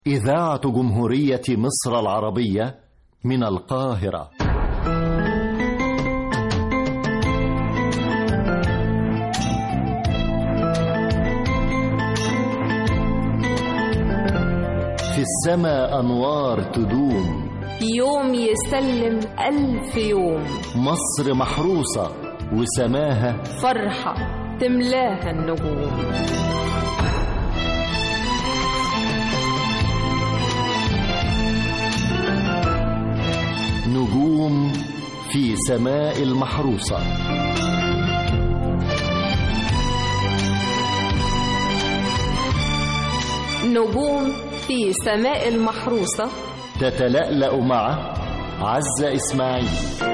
إذاعة جمهورية مصر العربية من القاهرة. في السماء أنوار تدوم، في يوم يسلم 1000 يوم. مصر محروسة وسماها فرحة تملاها النجوم. نجوم في سماء المحروسة. نجوم في سماء المحروسة تتلألأ مع عزة إسماعيل.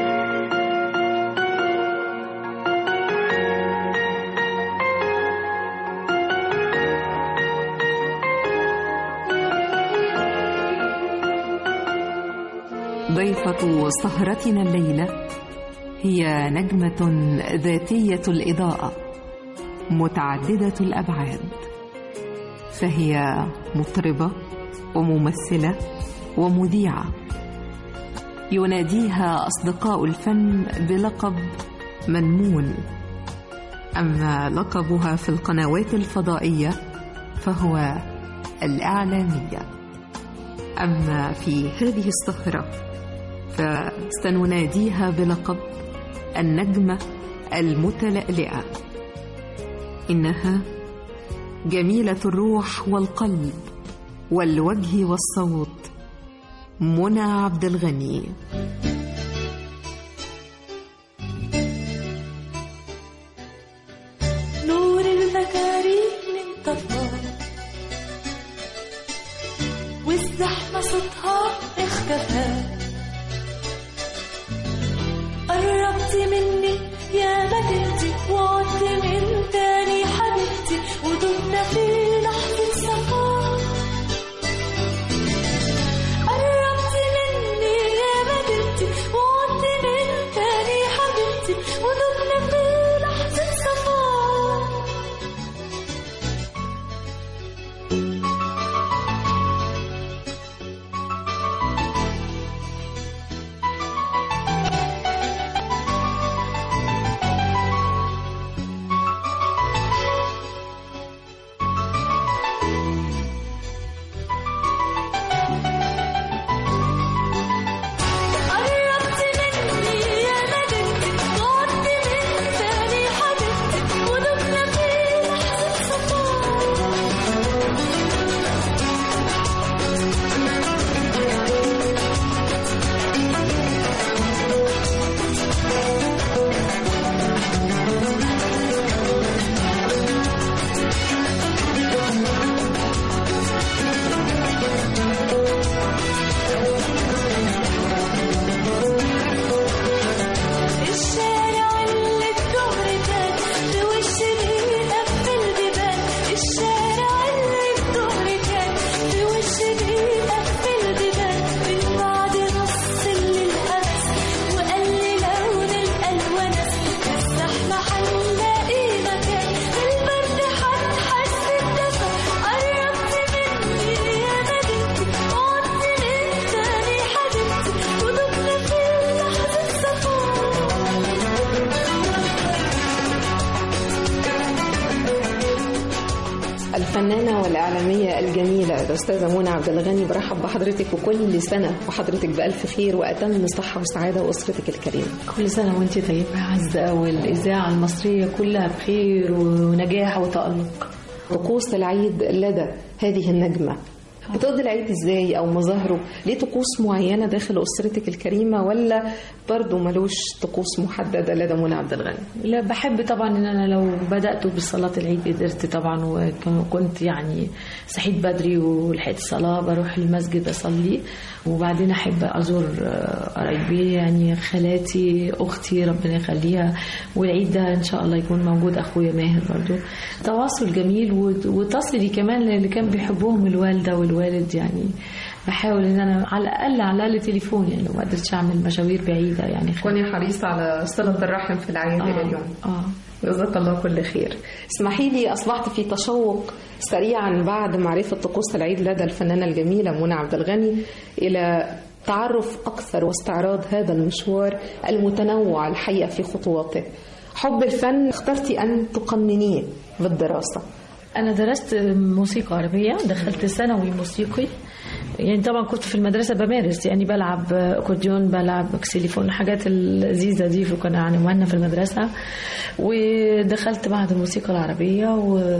ضيفة سهرتنا الليلة هي نجمة ذاتية الإضاءة متعددة الأبعاد، فهي مطربة وممثلة ومذيعة، يناديها أصدقاء الفن بلقب منمون. أما لقبها في القنوات الفضائية فهو الإعلامية. أما في هذه السهرة فسنناديها بلقب النجمة المتلألئة. إنها جميلة الروح والقلب والوجه والصوت، منى عبد الغني. نور المكارم انطفى والزحمة صوتها اختفى. قربت مني يا مدينتي وعدت من تاني حبيبتي ودمنا في لحظة صفاء. قربت مني يا مدينتي وعدت من تاني حبيبتي ودمنا في لحظة صفاء. الفنانة والإعلامية الجميلة الأستاذة منى عبد الغني، برحب بحضرتك وكل سنة وحضرتك بألف خير وأتم صحة وسعادة وأسرتك الكريمة. كل سنة وأنت طيبة يا عزة، والإذاعة المصرية كلها بخير ونجاح وتألق. طقوس العيد لدى هذه النجمة، بتقضي العيد ازاي او مظاهره؟ ليه طقوس معينه داخل اسرتك الكريمه ولا برضو ملوش طقوس محدده لدى منى عبد الغني؟ لا، بحب طبعا ان انا لو بدات بالصلاه العيد قدرت طبعا، وكنت يعني صحيت بدري ولحقت الصلاه بروح المسجد اصلي، وبعدين احب ازور قرايبي يعني خالاتي اختي ربنا يخليها، والعيد ده ان شاء الله يكون موجود اخويا ماهر برضو. تواصل جميل، وتصلي كمان اللي كان بيحبهم الوالده والوالد يعني بحاول ان انا على الاقل تليفون، يعني لو ما قدرتش اعمل مشاوير بعيده يعني كوني حريصة على صلة الرحم في العيادة اليوم. جزاك الله كل خير. اسمحي لي، أصبحت في تشوق سريعا بعد معرفة طقوس العيد لدى الفنانة الجميلة منى عبد الغني إلى تعرف أكثر واستعراض هذا المشوار المتنوع الحقيقة في خطواته. حب الفن اخترتي أن تقننيه بالدراسة. أنا درست موسيقى عربية، دخلت ثانوي موسيقي، يعني طبعا كنت في المدرسة بمارس، يعني بلعب أكورديون، بلعب اكسليفون، الحاجات اللذيذة دي كنا عنواننا في المدرسة. ودخلت معهد الموسيقى العربية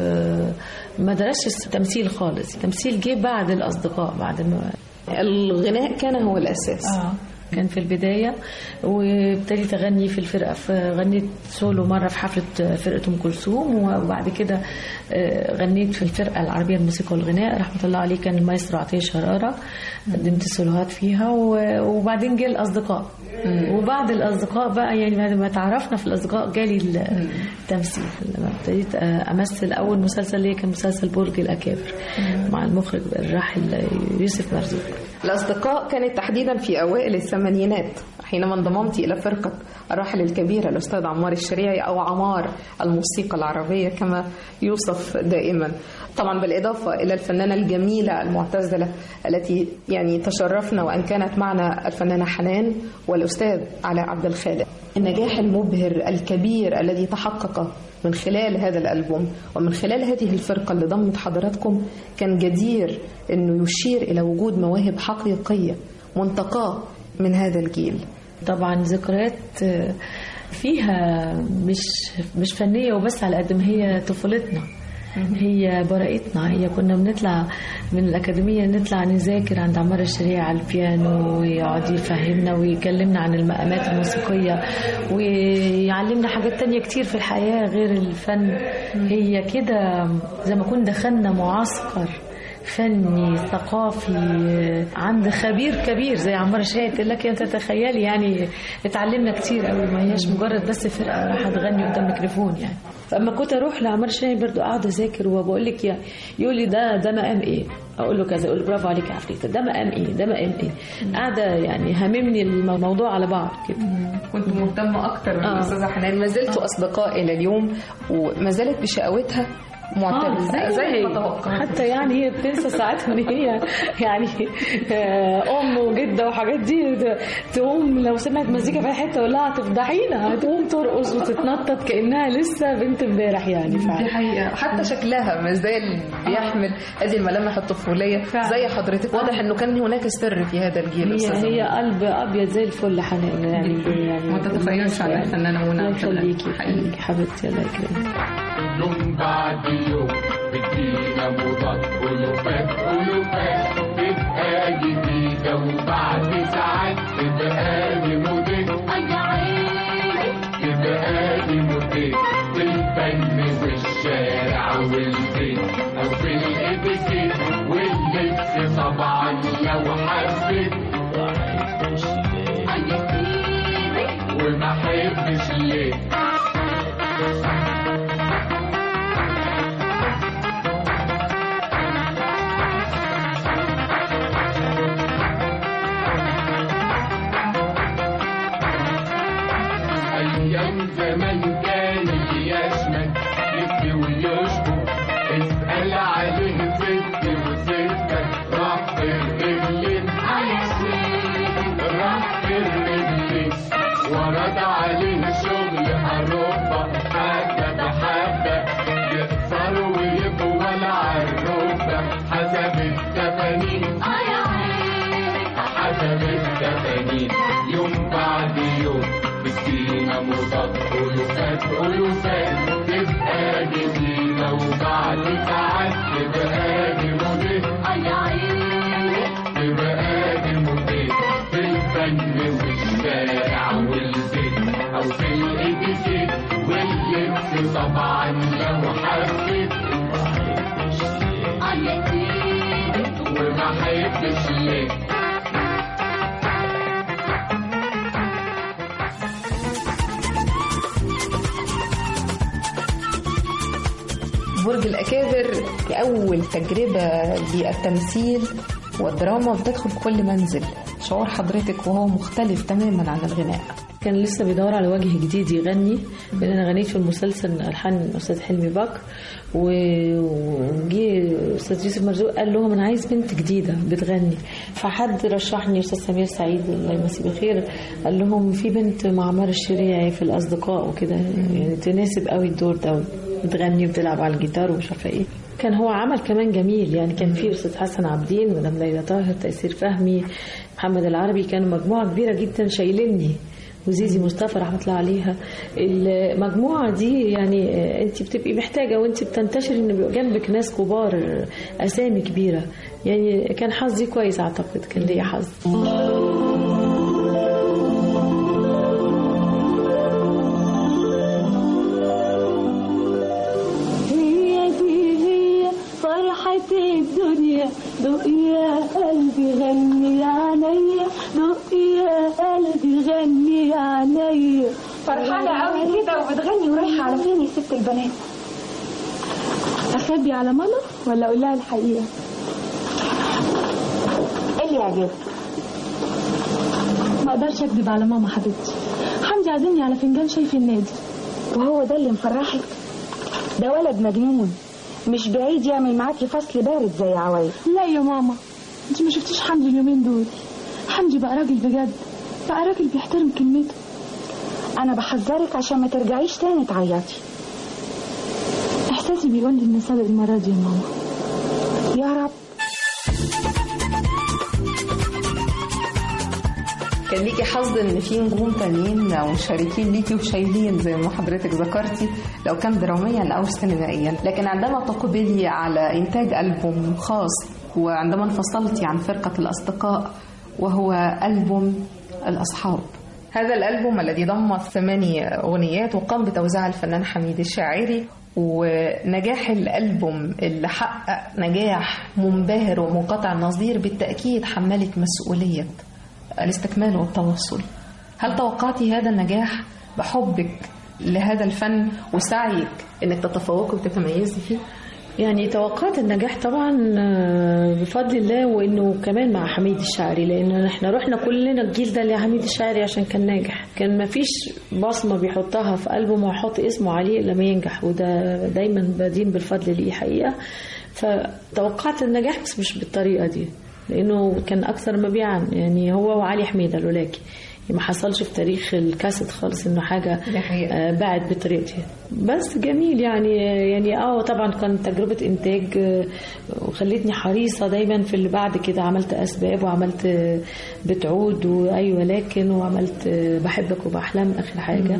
وما درستش تمثيل خالص. التمثيل جه بعد الأصدقاء، بعد ما الغناء كان هو الأساس. كان في البداية، وابتديت أغني في الفرقة، فغنيت سولو مرة في حفلة فرقة أم كلثوم، وبعد كده غنيت في الفرقة العربية الموسيقى والغناء رحمة الله عليه، كان المايسترو عطية شرارة، قدمت سولوهات فيها. وبعدين جه الأصدقاء، وبعد الأصدقاء بقى يعني بعد ما تعرفنا في الأصدقاء جالي التمثيل. لما ابتديت أمثل أول مسلسل ليه كان مسلسل برج الأكابر مع المخرج الراحل يوسف مرزوق. الأصدقاء كانت تحديدا في أوائل الثمانينات حينما انضممت إلى فرقة الراحل الكبيرة الأستاذ عمار الشريعي، أو عمار الموسيقى العربية كما يوصف دائما، طبعا بالإضافة إلى الفنانة الجميلة المعتزلة التي يعني تشرفنا وأن كانت معنا الفنانة حنان والأستاذ علاء عبد الخالق. النجاح المبهر الكبير الذي تحقق من خلال هذا الألبوم ومن خلال هذه الفرقة اللي ضمت حضراتكم كان جدير أنه يشير إلى وجود مواهب حقيقية منتقاة من هذا الجيل. طبعا ذكريات فيها مش فنية وبس، على قد ما هي طفولتنا، هي براءتنا. هي كنا بنطلع من الأكاديمية نطلع نذاكر عند عمار الشريعي على البيانو، ويقعد يفهمنا ويكلمنا عن المقامات الموسيقية، ويعلمنا حاجات تانية كتير في الحياة غير الفن. هي كده زي ما كنا دخلنا معسكر فني ثقافي عند خبير كبير زي عمار الشريعي. قلت لك انت تتخيلي يعني اتعلمنا كتير قوي، ما هياش مجرد بس فرقه راح تغني قدام ميكروفون يعني. فاما كنت اروح لعمار الشريعي برضو اقعد اذاكر، وبقول لك يقول لي ده مقام ايه، اقول له كذا، اقول له برافو عليك يا عفريته، ده مقام ايه، ده مقام ايه. قاعده يعني هممني الموضوع على بعض كده. كنت مهتمه اكتر من الاستاذه حنان. ما زلتوا اصدقاء الى اليوم، وما زالت بشقاوتها معترفة زي ما توقعت. حتى يعني هي بتنسى ساعات ان هي يعني ام وجده وحاجات دي، تقوم لو سمعت مزيكا في حته تقول لها هتفضحينا، هتقوم ترقص وتتنطط كانها لسه بنت امبارح يعني. دي حقيقه. حتى شكلها ما زال بيحمل هذه الملامح الطفوليه زي حضرتك. واضح انه كان هناك سر في هذا الجيل. هي قلب ابيض زي الفل حنان يعني ما تتخيلش على الفنانه منى. خليكي حبيبتي، الله يكرمك. يوم بعد يوم بتجينا موضات ألوفات تبقى جديدة، وبعد ساعات تبقى لي موديل، تبقى لي موديل في الفن والشارع والبيت أو في الإتيكيت واللبس طبعا لو حبيت، وما حبش ليه. أيام زمان كان يشمل يبكي ويشكو، اسأل عليه ست وستة، راح في الرجلين راح في الرجلين، ورد عليه شغل أوروبا حبة بحبة، يقصر ويطول عالركبة حسب التفانين، حسب التفانين. يوم بعد يوم بتجينا موضات ألوفات تبقى جديدة، وبعد ساعات تبقى دي موديل، تبقى دي موديل في الفن والشارع والبيت أو في الإتيكيت واللبس طبعا لو حبيت، وما حبش ليه. برج الأكابر أول تجربة للتمثيل والدراما بتدخل كل منزل، شعور حضرتك وهو مختلف تماما عن الغناء. كان لسه بيدور على وجه جديد يغني، لأن أنا غنيت في المسلسل ألحان الأستاذ حلمي بكر، وجي أستاذ يوسف مرزوق قال لهم أنا عايز بنت جديدة بتغني، فحد رشحني أستاذ سمير سعيد الله يمسيه بالخير، قال لهم في بنت معمر الشريعي في الأصدقاء وكده يعني تناسب قوي الدور ده، بتغني وبتلعب على الجيتار ومش عارفة إيه. كان هو عمل كمان جميل يعني، كان في أستاذ حسن عابدين، مدام ليلى طاهر، تيسير فهمي، محمد العربي، كانوا مجموعة كبيرة جدا شايليني، وزيزي مصطفى رحمة الله عليها. المجموعة دي يعني انت بتبقي محتاجة وانت بتنتشر ان بيبقى جنبك ناس كبار، اسامي كبيرة، يعني كان حظي كويس، اعتقد كان ليا حظ. هي دي هي فرحة الدنيا، دق يا قلبي غني عليا، دق يا قلبي غني عليا. فرحانة قوي كده وبتغني ورايحة على فين يا ست البنات؟ أخبي على ماما ولا أقول لها الحقيقة؟ ايه اللي يعجبك؟ ما أقدرش أكذب على ماما حبيبتي، حمدي عازمني على فنجان شاي في النادي. وهو ده اللي مفرحك؟ ده ولد مجنون، مش بعيد يعمل معاكي فصل بارد زي عوايد. لا يا ماما، انت ما شفتيش حمدي اليومين دول؟ حمدي بقى راجل بجد، بقى راجل بيحترم كلمته. انا بحذرك عشان ما ترجعيش تاني تعيطي. احساسي بيقول لي ان سابق المره دي يا ماما. يا رب. كان ليكي حظ ان في نجوم تانيين او مشاركين ليكي وشايلين زي ما حضرتك ذكرتي، لو كان دراميا او سينمائيا، لكن عندما تقبلي على انتاج ألبوم خاص، وعندما انفصلتي عن فرقة الأصدقاء وهو ألبوم الأصحاب، هذا الألبوم الذي ضم 8 أغنيات وقام بتوزيعها الفنان حميد الشاعري، ونجاح الألبوم اللي حقق نجاح منبهر ومنقطع النظير بالتأكيد حملك مسؤولية الاستكمال والتواصل. هل توقعتي هذا النجاح بحبك لهذا الفن وسعيك انك تتفوقي وتتميزي فيه؟ يعني توقعت النجاح طبعا بفضل الله، وانه كمان مع حميد الشاعري، لان احنا رحنا كلنا الجيل ده لحميد الشاعري عشان كان ناجح، كان ما فيش بصمه بيحطها في ألبوم ويحط اسمه عليه الا ما ينجح، وده دايما بدين بالفضل ليه حقيقه. فتوقعت النجاح بس مش بالطريقه دي، لانه كان اكثر مبيعا يعني هو وعلي حميده لولاكي، ما حصلش في تاريخ الكاسيت خالص انه حاجه باعت بطريقتي. بس جميل يعني طبعا كانت تجربه انتاج وخلتني حريصه دايما في اللي بعد كده. عملت اسباب وعملت بتعود وايوه لكن، وعملت بحبك وبحلم اخر حاجه.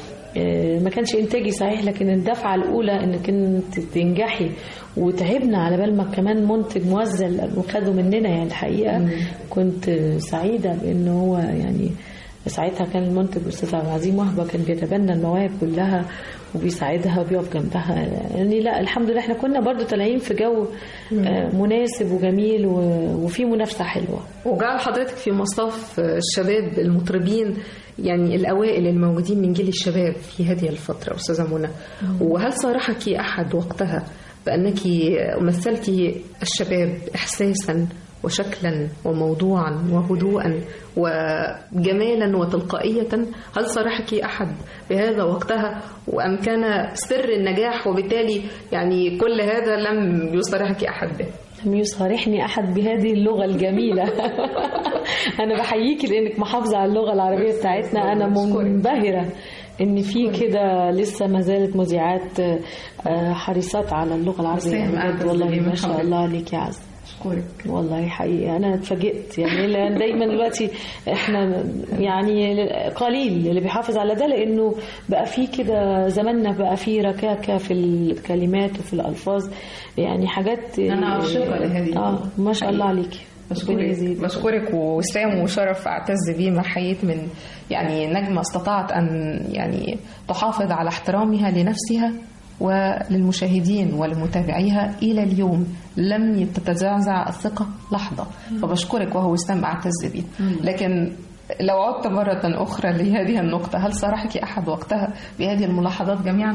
ما كانش انتاجي صحيح، لكن الدفعه الاولى انك انت تنجحي، وتعبنا على بال ما كمان منتج موزع وخدوا مننا يعني الحقيقه. كنت سعيده بانه هو يعني ساعتها كان المنتج الاستاذ عبد العزيز وهبه كان بيتبنى المواهب كلها وبيساعدها وبيقف جنبها يعني. لا الحمد لله احنا كنا برضو طالعين في جو مناسب وجميل وفي منافسه حلوه. وجعل حضرتك في مصاف الشباب المطربين يعني الأوائل الموجودين من جيل الشباب في هذه الفترة أستاذة منى. وهل صارحك أحد وقتها بأنك مثلتي الشباب إحساسا وشكلا وموضوعا وهدوءا وجمالا وتلقائية؟ هل صارحك أحد بهذا وقتها وأم كان سر النجاح وبالتالي يعني كل هذا لم يصارحك أحد به؟ لم يصارحني أحد بهذه اللغة الجميلة. أنا بحييكي لأنك محافظة على اللغة العربية بتاعتنا. أنا منبهرة إن في كده لسه ما زالت مذيعات حريصات على اللغة العربية. والله ما شاء الله عليك يا عز. أشكرك والله حقيقي أنا اتفاجئت يعني. لأن دايما دلوقتي إحنا يعني قليل اللي بيحافظ على ده، لأنه بقى فيه كده زماننا بقى فيه ركاكة في الكلمات وفي الألفاظ يعني حاجات. أنا عاشقة لهذه. ما شاء الله عليكي. بشكرك وسام وشرف أعتز بيه. ما حييت من يعني نجمة استطاعت أن يعني تحافظ على احترامها لنفسها وللمشاهدين ولمتابعيها إلى اليوم لم تتزعزع الثقة لحظة. فبشكرك وهو وسام أعتز بيه. لكن لو عدت مرة أخرى لهذه النقطة، هل صارحك أحد وقتها بهذه الملاحظات جميعا؟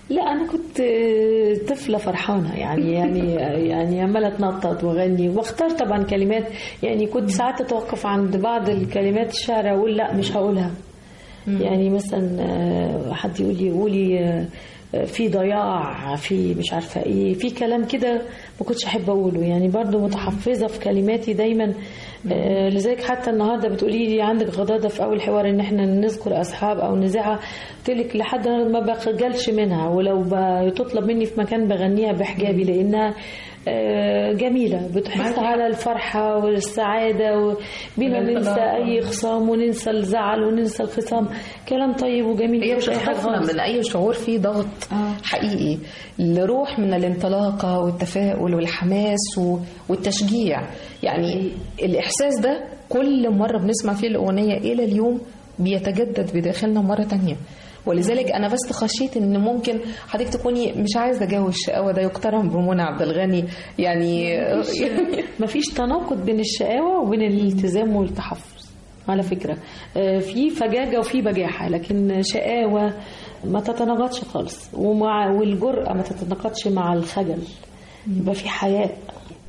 لا انا كنت طفله فرحانه يعني عماله اتنطط واغني واختار طبعا كلمات. يعني كنت ساعات اتوقف عند بعض الكلمات الشعر اقول لا مش هقولها. يعني مثلا حد يقول لي قولي في ضياع، في مش عارفه ايه، في كلام كده ما كنتش احب اقوله. يعني برضو متحفظه في كلماتي دايما. لذلك حتى النهارده بتقولي لي عندك غضاضه في اول حوار ان احنا نذكر اصحاب او نذاعها، قلت لك لحد ما بخجلش منها، ولو تطلب مني في مكان بغنيها بحجابي لانها جميلة، بتحث على الفرحة والسعادة، بينا ننسى أي خصام وننسى الزعل وننسى الخصام. كلام طيب وجميل. هي بتخففنا من أي شعور فيه ضغط حقيقي، لروح من الانطلاقة والتفاؤل والحماس والتشجيع. يعني الإحساس ده كل مرة بنسمع فيه الأغنية إلى اليوم بيتجدد بداخلنا مرة تانية. ولذلك أنا بس خشيت إن ممكن حضرتك تكوني مش عايزة جو الشقاوة ده يقترن بمنى عبد الغني. يعني مفيش تناقض بين الشقاوة وبين الالتزام والتحفظ على فكرة. في فجاجة وفي بجاحة، لكن شقاوة ما تتناقضش خالص، والجرأة ما تتناقضش مع الخجل، يبقى في حياء.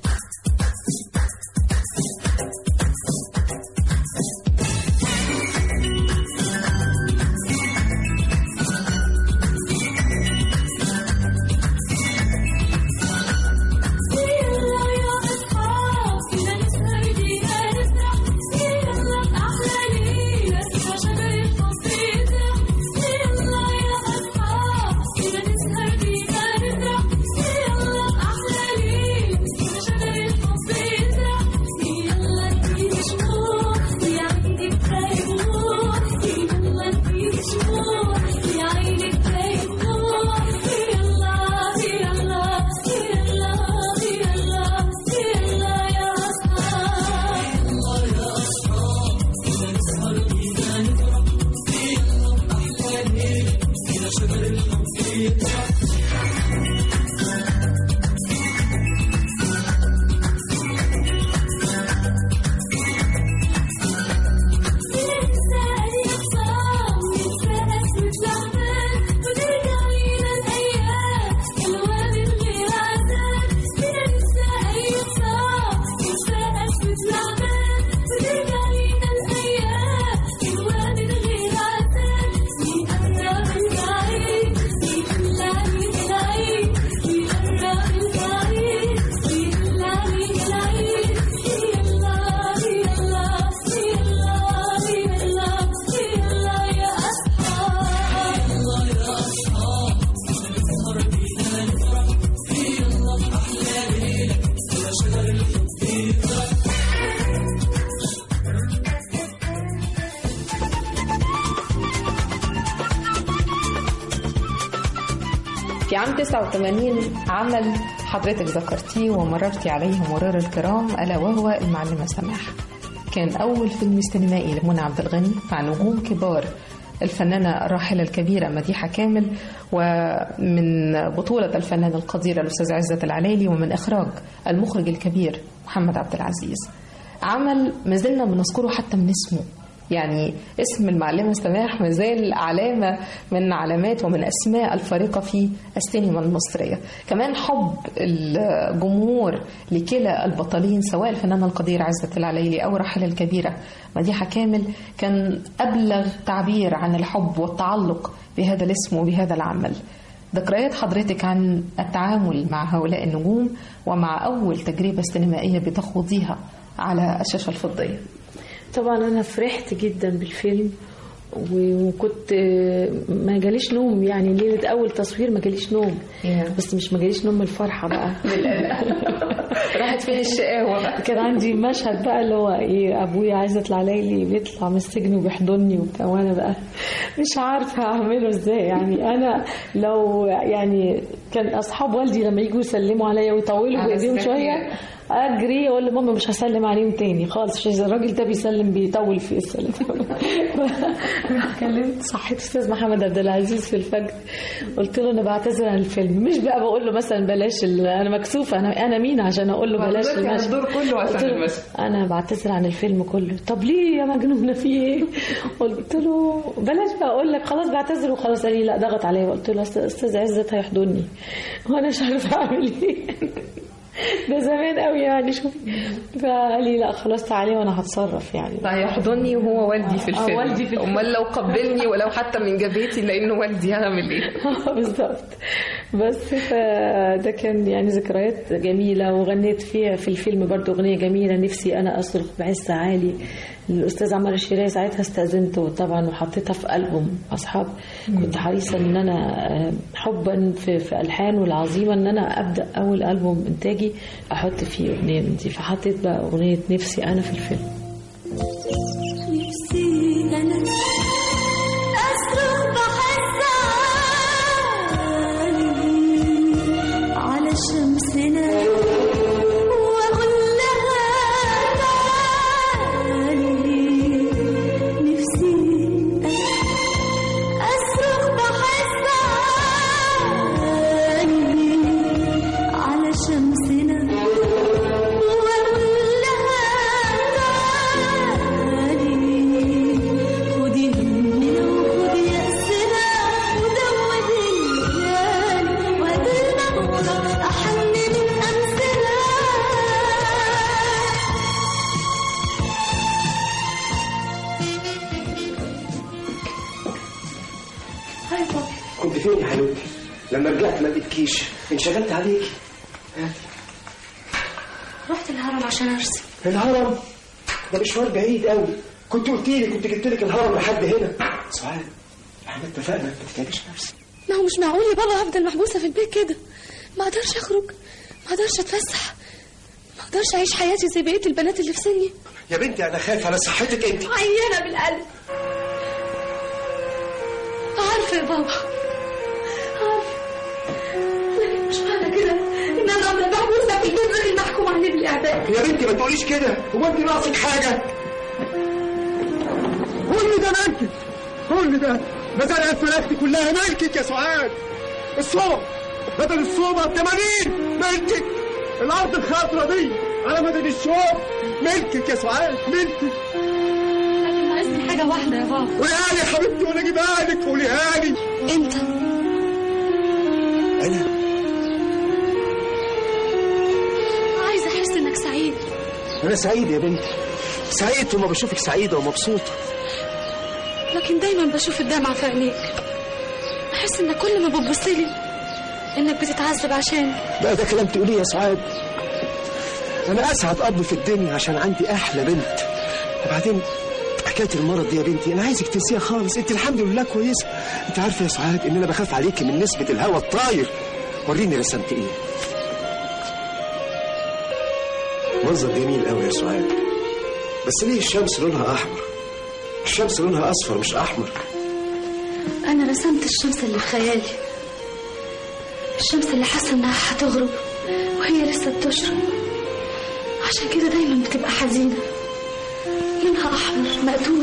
في عام 89 عمل حضرتك ذكرتيه ومررتي عليه مرور الكرام، ألا وهو المعلمة سماح. كان أول فيلم سينمائي لمنى عبد الغني مع نجوم كبار، الفنانة الراحلة الكبيرة مديحة كامل، ومن بطولة الفنان القدير الأستاذ عزت العلالي، ومن إخراج المخرج الكبير محمد عبد العزيز. عمل ما زلنا بنذكره حتى من اسمه، يعني اسم المعلمة سماح ما زال علامة من علامات ومن أسماء الفارقة في السينما المصرية. كمان حب الجمهور لكلا البطلين سواء الفنان القدير عزت العليلي أو الراحلة الكبيرة مديحة كامل كان أبلغ تعبير عن الحب والتعلق بهذا الاسم وبهذا العمل. ذكريات حضرتك عن التعامل مع هؤلاء النجوم ومع أول تجربة سينمائية بتخوضيها على الشاشة الفضية. طبعا أنا فرحت جدا بالفيلم، وكنت ما جاليش نوم، يعني ليلة أول تصوير ما جاليش نوم، بس مش ما جاليش نوم من الفرحة بقى. راحت فين الشقاوة بقى. كان عندي مشهد بقى اللي هو إيه، أبويا عزت العليلي بيطلع من السجن وبيحضني وبتاع، وأنا بقى مش عارفة أعمله إزاي. يعني أنا لو يعني كان أصحاب والدي لما يجوا يسلموا عليا ويطولوا بإيديهم شوية اجري اقول لماما مش هسلم عليهم تاني خالص، الراجل ده بيسلم بيطول في السلام. كلمت صحيت استاذ محمد عبد العزيز في الفجر، قلت له انا بعتذر عن الفيلم، مش بقى بقول له مثلا بلاش انا مكسوفه، انا مين عشان اقول له بلاش الدور كله عشان المشهد. انا بعتذر عن الفيلم كله. طب ليه يا مجنونه في ايه؟ قلت له بلاش بقى اقول لك خلاص بعتذر وخلاص. قال لي لا ضغط عليا. قلت له استاذ عزت هيحضني وانا مش عارفه اعمل ايه. ده زمان قوي يعني شوف. فقال لي لا خلاص تعالي وانا هتصرف يعني. هيحضني وهو والدي في الفيلم. والدي في الفيلم. امال لو قبلني ولو حتى من جبهتي لانه والدي هعمل ايه؟ بالظبط. بس فده كان يعني ذكريات جميله، وغنيت فيها في الفيلم برضو اغنيه جميله نفسي انا اصرخ بعز عالي الاستاذ عمر الشريعي. ساعتها استاذنته طبعا وحطيتها في ألبوم اصحاب. كنت حريصه ان انا حبا في الحان والعظيمه ان انا ابدا اول ألبوم انتاجي احط فيه اغنيه من دي، فحطيت بقى اغنيه نفسي انا في الفيلم. نفسي انا اصرخ بحس عالي على شمسنا واقول لها تعالي. نفسي انا اصرخ بحس عالي على شمسنا واقول لها تعالي. خدي مننا وخدي يأسنا ودودي الليالي وهدي المغرب أحن من أمثلة. هاي بابا. كنت فين يا حبيبتي؟ لما رجعت ما لقيتكيش، انشغلت عليكي. رحت الهرم عشان أرسم. الهرم؟ ده مشوار بعيد قوي. كنت قلت لي كنت جبت لك الهرم لحد هنا. سعاد احنا اتفقنا ما تتعبيش نفسك. ما هو مش معقول يا بابا هفضل محبوسة في البيت كده. ما اقدرش اخرج، ما اقدرش اتفسح، ما اقدرش اعيش حياتي زي بقية البنات اللي في سني. يا بنتي انا خايف على صحتك انت. عيانة بالقلب. عارفة يا بابا، عارفة، لكن مش معنى كده ان انا افضل محبوسة في البيت غير المحكوم عليه بالاعدام. يا بنتي ما تقوليش كده، هو انت ناقصك حاجة؟ كل ده ملكك، كل ده مزارع الفراخ دي كلها ملكك يا سعاد. الصوب بدل الصوبة ب80 ملكك. الأرض الخضرا دي على مدد الشوق ملكك يا سعاد، ملكك. لكن ناقصني حاجة واحدة يا بابا. قوليها لي يا حبيبتي وأنا أجيبها لك، قوليها لي. أنت أنا عايزة أحس إنك سعيد. أنا سعيد يا بنتي، سعيد وما بشوفك سعيدة ومبسوطة. لكن دايما بشوف الدمعة في عينيك، بحس إنك كل ما بتبصلي إنك بتتعذب عشان. لا ده كلام تقوليه يا سعاد. أنا أسعد أب في الدنيا عشان عندي أحلى بنت. وبعدين حكاية المرض دي يا بنتي أنا عايزك تنسيها خالص. أنت الحمد لله كويسة. أنت عارفة يا سعاد إن أنا بخاف عليكي من نسبة الهواء الطاير. وريني رسمت إيه. منظر جميل قوي يا سعاد، بس ليه الشمس لونها أحمر؟ الشمس لونها أصفر مش أحمر. أنا رسمت الشمس اللي في خيالي، الشمس اللي حاسة إنها هتغرب وهي لسه بتشرق، عشان كده دايما بتبقى حزينة، لونها أحمر مقتول،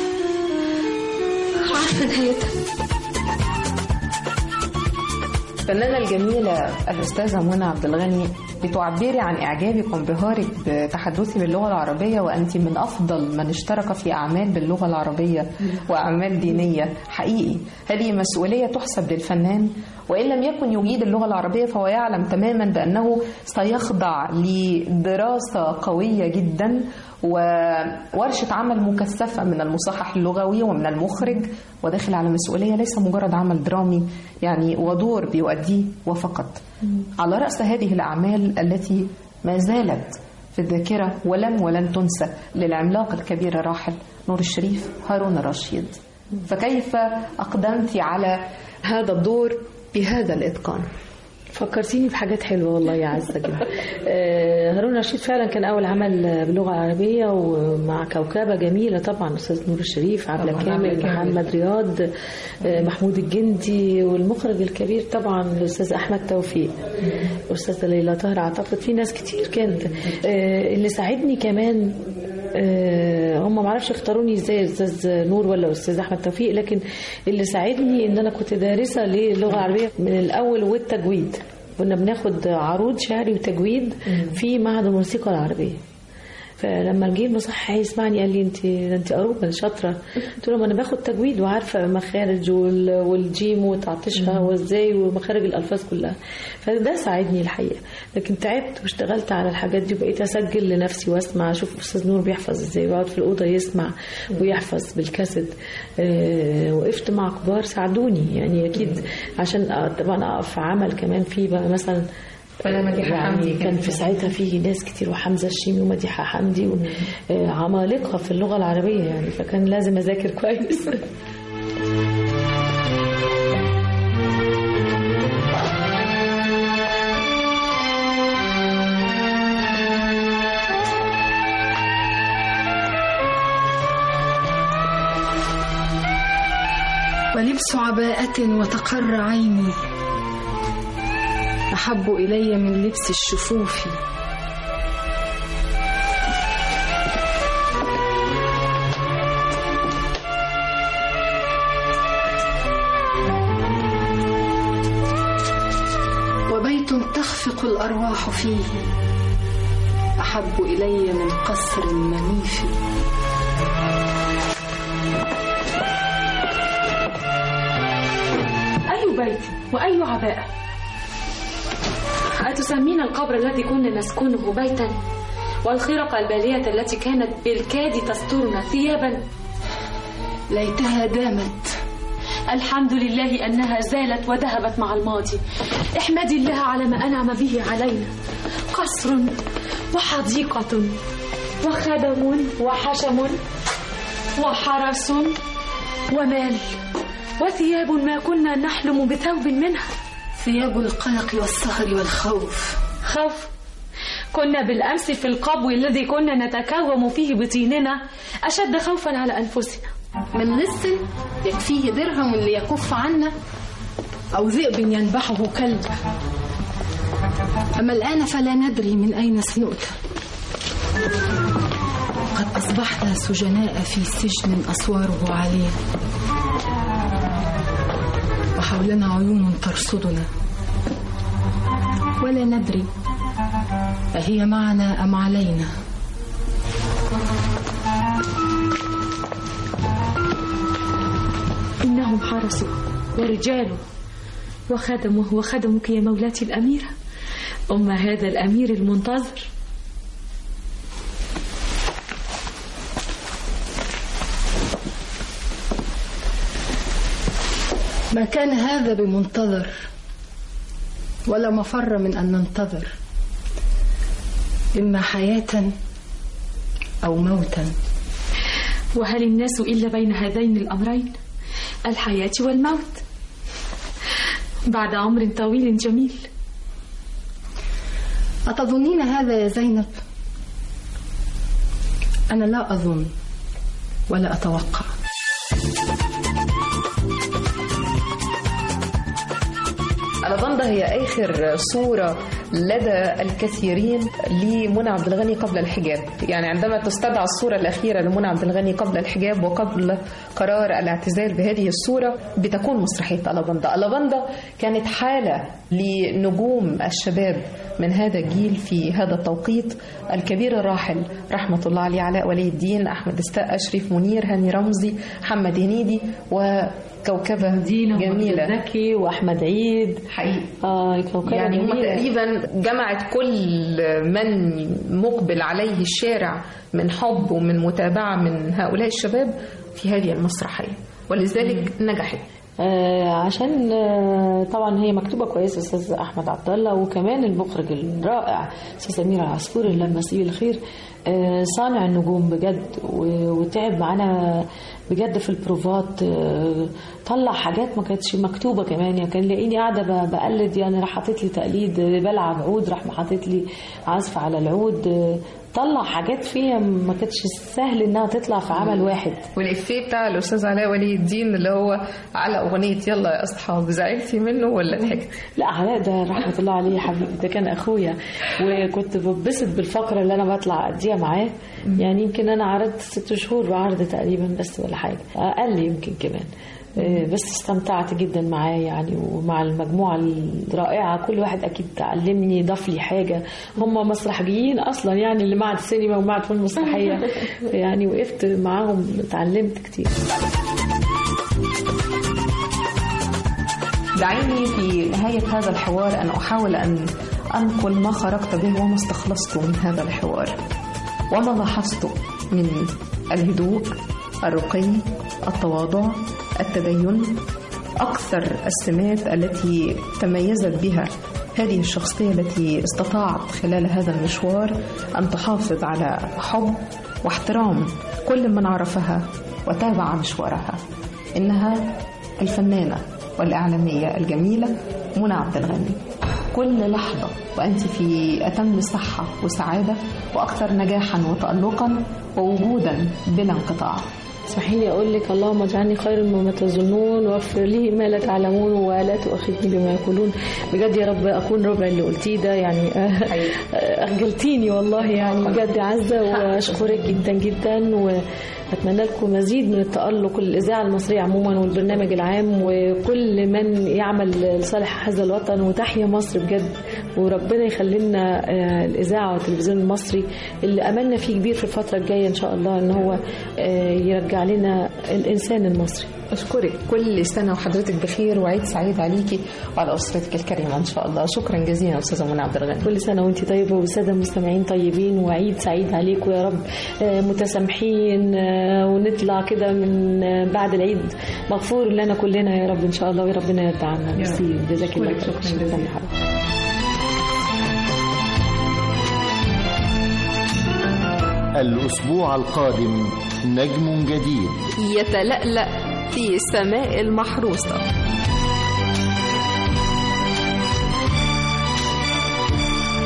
عارفة نهايتها. الفنانة الجميلة الأستاذة منى عبد الغني، بتعبري عن إعجابك وانبهارك بتحدثي باللغة العربية، وأنت من أفضل من اشترك في أعمال باللغة العربية وأعمال دينية. حقيقي هذه مسؤولية تحسب للفنان، وإن لم يكن يجيد اللغة العربية فهو يعلم تماما بأنه سيخضع لدراسة قوية جدا وورشة عمل مكثفة من المصحح اللغوي ومن المخرج، وداخل على مسؤولية ليس مجرد عمل درامي يعني ودور بيؤديه وفقط. على رأس هذه الأعمال التي ما زالت في الذاكرة ولن تنسى للعملاق الكبير الراحل نور الشريف هارون الرشيد، فكيف أقدمت على هذا الدور بهذا الإتقان؟ فكرتيني بحاجات حلوه والله يا عزه جدا. هارون رشيد فعلا كان اول عمل باللغه العربيه، ومع كوكبه جميله طبعا، استاذ نور الشريف، عبلة كامل، محمد رياض، محمود الجندي، والمخرج الكبير طبعا الاستاذ احمد توفيق، الاستاذه ليلى طاهر. اعتقد في ناس كتير كانت. اللي ساعدني كمان هم ما عرفش اختاروني ازاي، استاذ نور ولا استاذ احمد توفيق، لكن اللي ساعدني ان انا كنت دارسه للغه العربيه من الاول والتجويد. كنا بناخد عروض شعري وتجويد في معهد الموسيقى العربيه. فلما الجيل مصح يسمعني قال لي انت قروبه شاطره. قلت له ما انا باخد تجويد وعارفه مخارج والجيم وتعطيشها وازاي ومخارج الالفاظ كلها. فده ساعدني الحقيقه. لكن تعبت واشتغلت على الحاجات دي وبقيت اسجل لنفسي واسمع، اشوف استاذ نور بيحفظ ازاي، ويقعد في الاوضه يسمع ويحفظ بالكاسيت. وقفت مع كبار ساعدوني يعني اكيد، عشان طبعا اقف في عمل كمان فيه بقى مثلا يعني كان في ساعتها فيه ناس كتير، وحمزة الشيمي ومديحة حمدي عمالقة في اللغة العربية يعني، فكان لازم أذاكر كويس. ولبس عباءة وتقر عيني أحب إلي من لبس الشفوف. وبيت تخفق الأرواح فيه أحب إلي من قصر منيف. أي بيت وأي عباءة؟ أتسمين القبر الذي كنا نسكنه بيتا، والخرقة البالية التي كانت بالكاد تسترنا ثيابا؟ ليتها دامت. الحمد لله أنها زالت وذهبت مع الماضي. احمدي الله على ما أنعم به علينا. قصر وحديقة وخدم وحشم وحرس ومال وثياب ما كنا نحلم بثوب منها. ثياب القلق والسهر والخوف. خوف؟ كنا بالأمس في القبو الذي كنا نتكوم فيه بطيننا أشد خوفا على أنفسنا. من لص يكفيه درهم ليكف عنا، أو ذئب ينبحه كلب. أما الآن فلا ندري من أين سنؤتى. قد أصبحنا سجناء في سجن أسواره عالية، وحولنا عيون ترصدنا، ولا ندري أهي معنا أم علينا. إنهم حرسوا ورجاله وخدمه وخدمك يا مولاتي الأميرة، أم هذا الأمير المنتظر. ما كان هذا بمنتظر، ولا مفر من أن ننتظر، إما حياة أو موتا. وهل الناس إلا بين هذين الأمرين، الحياة والموت، بعد عمر طويل جميل؟ أتظنين هذا يا زينب؟ أنا لا أظن ولا أتوقع. ألافاندا هي آخر صورة لدى الكثيرين لمنى عبد الغني قبل الحجاب. يعني عندما تستدعى الصورة الأخيرة لمنى عبد الغني قبل الحجاب وقبل قرار الاعتزال بهذه الصورة بتكون مسرحية ألافاندا. ألافاندا كانت حالة لنجوم الشباب من هذا الجيل في هذا التوقيت. الكبير الراحل رحمة الله عليه علاء ولي الدين، أحمد السقا، شريف منير، هاني رمزي، محمد هنيدي، وكوكبة جميلة زكي وأحمد عيد. حقيقي كوكبة يعني هم تقريبا جمعت كل من مقبل عليه الشارع من حب ومن متابعة من هؤلاء الشباب في هذه المسرحية، ولذلك نجحت. عشان طبعا هي مكتوبة كويس أستاذ أحمد عبد الله، وكمان المخرج الرائع أستاذ سمير العصفوري لما سيب الخير صانع النجوم بجد، وتعب معانا بجد في البروفات، طلع حاجات ما كانتش مكتوبة كمان. يعني كان لاقيني قاعدة بقلد، يعني راح حاطط لي تقليد بلعب عود، راح حاطط لي عزف على العود، طلع حاجات فيها ما كانتش سهل انها تطلع في عمل واحد. والإفيه بتاع الأستاذ علاء ولي الدين اللي هو على أغنية يلا يا أصحاب، زعلتي منه ولا ضحكت؟ لا علاء ده رحمة الله عليه يا حبيبي، ده كان أخويا، وكنت ببسط بالفقرة اللي أنا بطلع أديها معاه. يعني يمكن أنا عرضت 6 شهور بعرض تقريبا بس ولا حاجة، أقل يمكن كمان. بس استمتعت جدا معاه يعني، ومع المجموعة الرائعة. كل واحد أكيد تعلمني، ضاف لي حاجة. هم مسرحيين أصلا يعني، اللي معهد السينما ومعهد فنون مسرحية يعني، وقفت معاهم اتعلمت كتير. دعيني في نهاية هذا الحوار أن أحاول أن أنقل ما خرجت به وما استخلصته من هذا الحوار، وما لاحظته من الهدوء، الرقي، التواضع، التدين، أكثر السمات التي تميزت بها هذه الشخصية التي استطاعت خلال هذا المشوار أن تحافظ على حب واحترام كل من عرفها وتابع مشوارها. إنها الفنانة والإعلامية الجميلة منى عبد الغني. كل لحظة وأنت في أتم صحة وسعادة، وأكثر نجاحا وتألقا ووجودا بلا انقطاع. اسمحي لي أقول لك اللهم اجعلني خير مما تظنون، واغفر لي ما لا تعلمون، ولا تؤاخذني بما يقولون. بجد يا رب أكون ربع اللي قلتيه ده يعني. أخجلتيني والله يعني بجد عزة، وأشكرك جدا جدا، وأتمنى لكم مزيد من التألق، الإذاعة المصرية عموما والبرنامج العام، وكل من يعمل لصالح هذا الوطن. وتحيا مصر بجد، وربنا يخلي لنا الإذاعة والتلفزيون المصري اللي أملنا فيه كبير في الفترة الجاية إن شاء الله، إن هو يرجع علينا الإنسان المصري. أشكرك، كل سنة وحضرتك بخير، وعيد سعيد عليكي وعلى أسرتك الكريمة إن شاء الله. شكرا جزيلا أستاذة منى عبد الغني. كل سنة وأنت طيبة، والسادة المستمعين طيبين، وعيد سعيد عليكم يا رب. متسامحين، ونطلع كده من بعد العيد مغفور لنا كلنا يا رب إن شاء الله، وربنا يرضى عنا. ميرسي، جزاك الله خير. شكرا جزيلا. الأسبوع القادم نجم جديد يتلألأ في السماء المحروسة.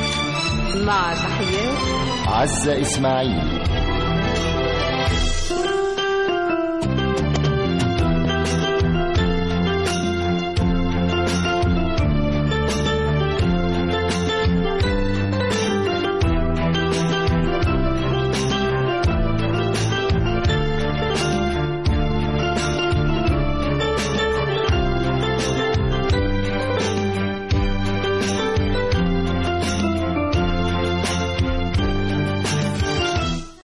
مع تحيات عزة إسماعيل.